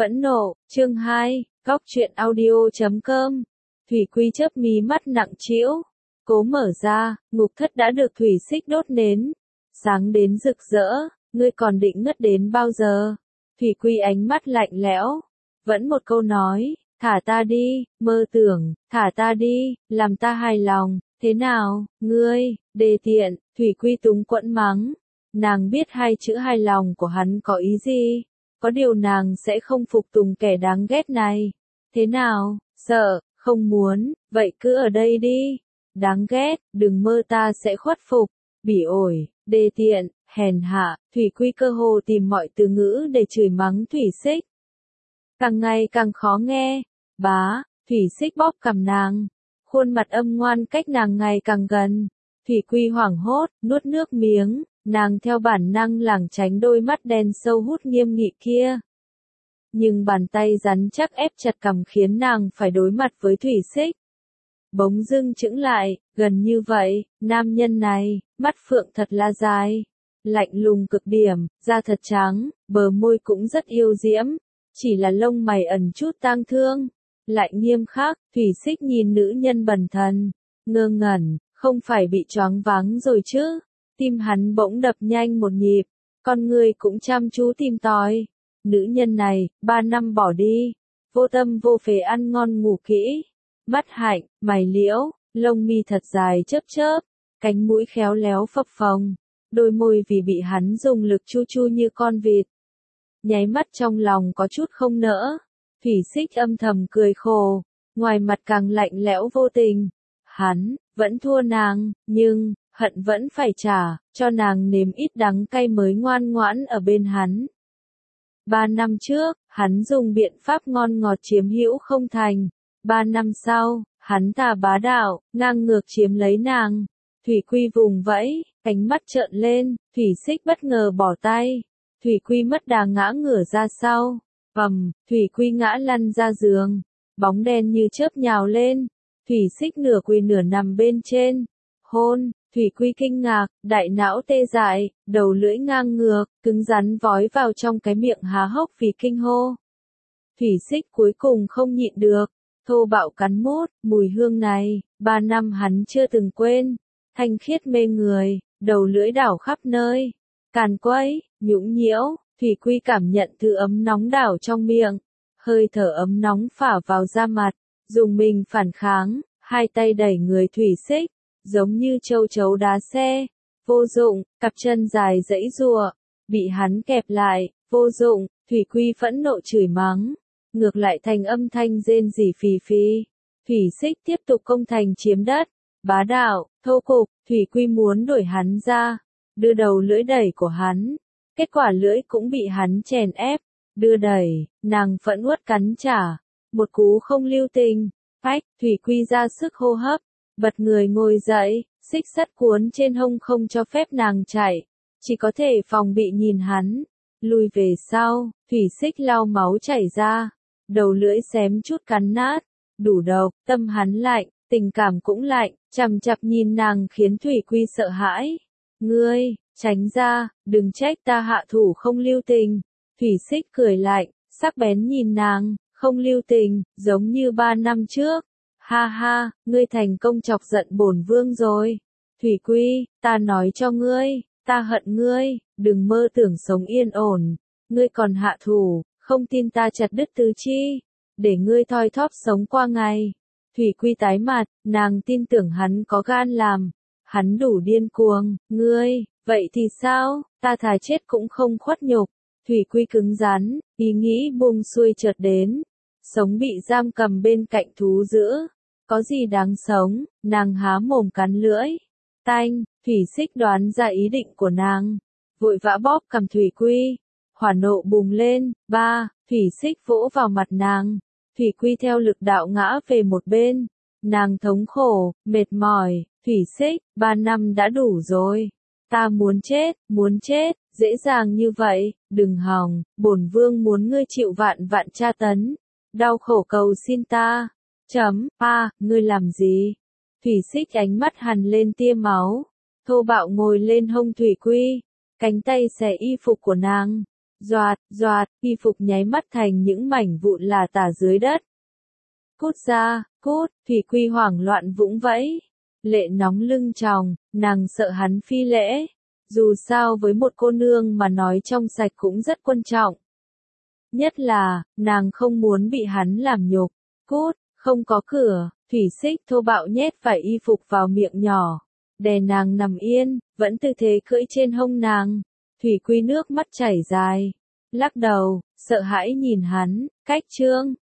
Phẫn nộ, chương 2, góc truyện audio.com. Thủy Quy chớp mí mắt nặng trĩu, cố mở ra, ngục thất đã được thủy xích đốt nến, sáng đến rực rỡ, ngươi còn định ngất đến bao giờ? Thủy Quy ánh mắt lạnh lẽo, vẫn một câu nói, thả ta đi, mơ tưởng, thả ta đi, làm ta hài lòng, thế nào, ngươi, đê tiện, Thủy Quy túng quẫn mắng, nàng biết hai chữ hài lòng của hắn có ý gì. Có điều nàng sẽ không phục tùng kẻ đáng ghét này. Thế nào, sợ, không muốn, vậy cứ ở đây đi. Đáng ghét, đừng mơ ta sẽ khuất phục. Bỉ ổi, đê tiện, hèn hạ, Thủy Quy cơ hồ tìm mọi từ ngữ để chửi mắng Thủy Xích. Càng ngày càng khó nghe. Bá, Thủy Xích bóp cằm nàng. Khuôn mặt âm ngoan cách nàng ngày càng gần. Thủy Quy hoảng hốt, nuốt nước miếng. Nàng theo bản năng lảng tránh đôi mắt đen sâu hút nghiêm nghị kia. Nhưng bàn tay rắn chắc ép chặt cằm khiến nàng phải đối mặt với Thủy Xích. Bỗng dưng chững lại, gần như vậy, nam nhân này, mắt phượng thật là dài. Lạnh lùng cực điểm, da thật trắng, bờ môi cũng rất yêu diễm. Chỉ là lông mày ẩn chút tang thương. Lại nghiêm khắc, Thủy Xích nhìn nữ nhân bần thần. Ngơ ngẩn, không phải bị choáng váng rồi chứ. Tim hắn bỗng đập nhanh một nhịp, con người cũng chăm chú tìm tòi. Nữ nhân này, 3 năm bỏ đi, vô tâm vô phế ăn ngon ngủ kỹ, mắt hạnh, mày liễu, lông mi thật dài chớp chớp, cánh mũi khéo léo phập phồng, đôi môi vì bị hắn dùng lực chu chu như con vịt. Nháy mắt trong lòng có chút không nỡ, Thủy Xích âm thầm cười khổ, ngoài mặt càng lạnh lẽo vô tình. Hắn, vẫn thua nàng, nhưng hận vẫn phải trả, cho nàng nếm ít đắng cay mới ngoan ngoãn ở bên hắn. 3 năm trước, hắn dùng biện pháp ngon ngọt chiếm hữu không thành. 3 năm sau, hắn tà bá đạo, ngang ngược chiếm lấy nàng. Thủy Quy vùng vẫy, cánh mắt trợn lên, Thủy Xích bất ngờ bỏ tay. Thủy Quy mất đà ngã ngửa ra sau. Thủy Quy ngã lăn ra giường. Bóng đen như chớp nhào lên. Thủy Xích nửa quỳ nửa nằm bên trên. Hôn. Thủy Quy kinh ngạc, đại não tê dại, đầu lưỡi ngang ngược, cứng rắn vói vào trong cái miệng há hốc vì kinh hô. Thủy Xích cuối cùng không nhịn được, thô bạo cắn mốt, mùi hương này, 3 năm hắn chưa từng quên, thanh khiết mê người, đầu lưỡi đảo khắp nơi, càn quấy, nhũng nhiễu, Thủy Quy cảm nhận thứ ấm nóng đảo trong miệng, hơi thở ấm nóng phả vào da mặt, dùng mình phản kháng, hai tay đẩy người Thủy Xích. Giống như châu chấu đá xe, vô dụng, cặp chân dài giãy giụa, bị hắn kẹp lại, vô dụng, Thủy Quy phẫn nộ chửi mắng, ngược lại thành âm thanh rên rỉ phì phì. Thủy Xích tiếp tục công thành chiếm đất, bá đạo, thô cục, Thủy Quy muốn đuổi hắn ra, đưa đầu lưỡi đẩy của hắn, kết quả lưỡi cũng bị hắn chèn ép, đưa đẩy, nàng phẫn uất cắn trả, một cú không lưu tình, phách, Thủy Quy ra sức hô hấp. Bật người ngồi dậy, xích sắt cuốn trên hông không cho phép nàng chạy, chỉ có thể phòng bị nhìn hắn, lùi về sau, Thủy Xích lau máu chảy ra, đầu lưỡi xém chút cắn nát, đủ độc, tâm hắn lạnh, tình cảm cũng lạnh, chằm chằm nhìn nàng khiến Thủy Quy sợ hãi. Ngươi, tránh ra, đừng trách ta hạ thủ không lưu tình. Thủy Xích cười lạnh, sắc bén nhìn nàng, không lưu tình, giống như 3 năm trước. Ha ha, ngươi thành công chọc giận bổn vương rồi. Thủy Quy, ta nói cho ngươi, ta hận ngươi, đừng mơ tưởng sống yên ổn. Ngươi còn hạ thủ, không tin ta chặt đứt tứ chi, để ngươi thoi thóp sống qua ngày. Thủy Quy tái mặt, nàng tin tưởng hắn có gan làm. Hắn đủ điên cuồng, ngươi, vậy thì sao, ta thà chết cũng không khuất nhục. Thủy Quy cứng rắn, ý nghĩ buông xuôi chợt đến. Sống bị giam cầm bên cạnh thú dữ. Có gì đáng sống, nàng há mồm cắn lưỡi. Tanh, Thủy Xích đoán ra ý định của nàng. Vội vã bóp cằm Thủy Quy. Hỏa nộ bùng lên, Thủy Xích vỗ vào mặt nàng. Thủy Quy theo lực đạo ngã về một bên. Nàng thống khổ, mệt mỏi, Thủy Xích, 3 năm đã đủ rồi. Ta muốn chết, dễ dàng như vậy, đừng hòng, bổn vương muốn ngươi chịu vạn vạn tra tấn. Đau khổ cầu xin ta. Ngươi làm gì? Thủy Xích ánh mắt hằn lên tia máu, thô bạo ngồi lên hông Thủy Quy, cánh tay xẻ y phục của nàng, Doạt, y phục nháy mắt thành những mảnh vụn lả tả dưới đất. Cút ra, cút, Thủy Quy hoảng loạn vũng vẫy. Lệ nóng lưng tròng, nàng sợ hắn phi lễ. Dù sao với một cô nương mà nói trong sạch cũng rất quan trọng. Nhất là, nàng không muốn bị hắn làm nhục. Cút, không có cửa, Thủy Xích thô bạo nhét phải y phục vào miệng nhỏ. Đè nàng nằm yên, vẫn tư thế cưỡi trên hông nàng. Thủy Quy nước mắt chảy dài. Lắc đầu, sợ hãi nhìn hắn, cách trương,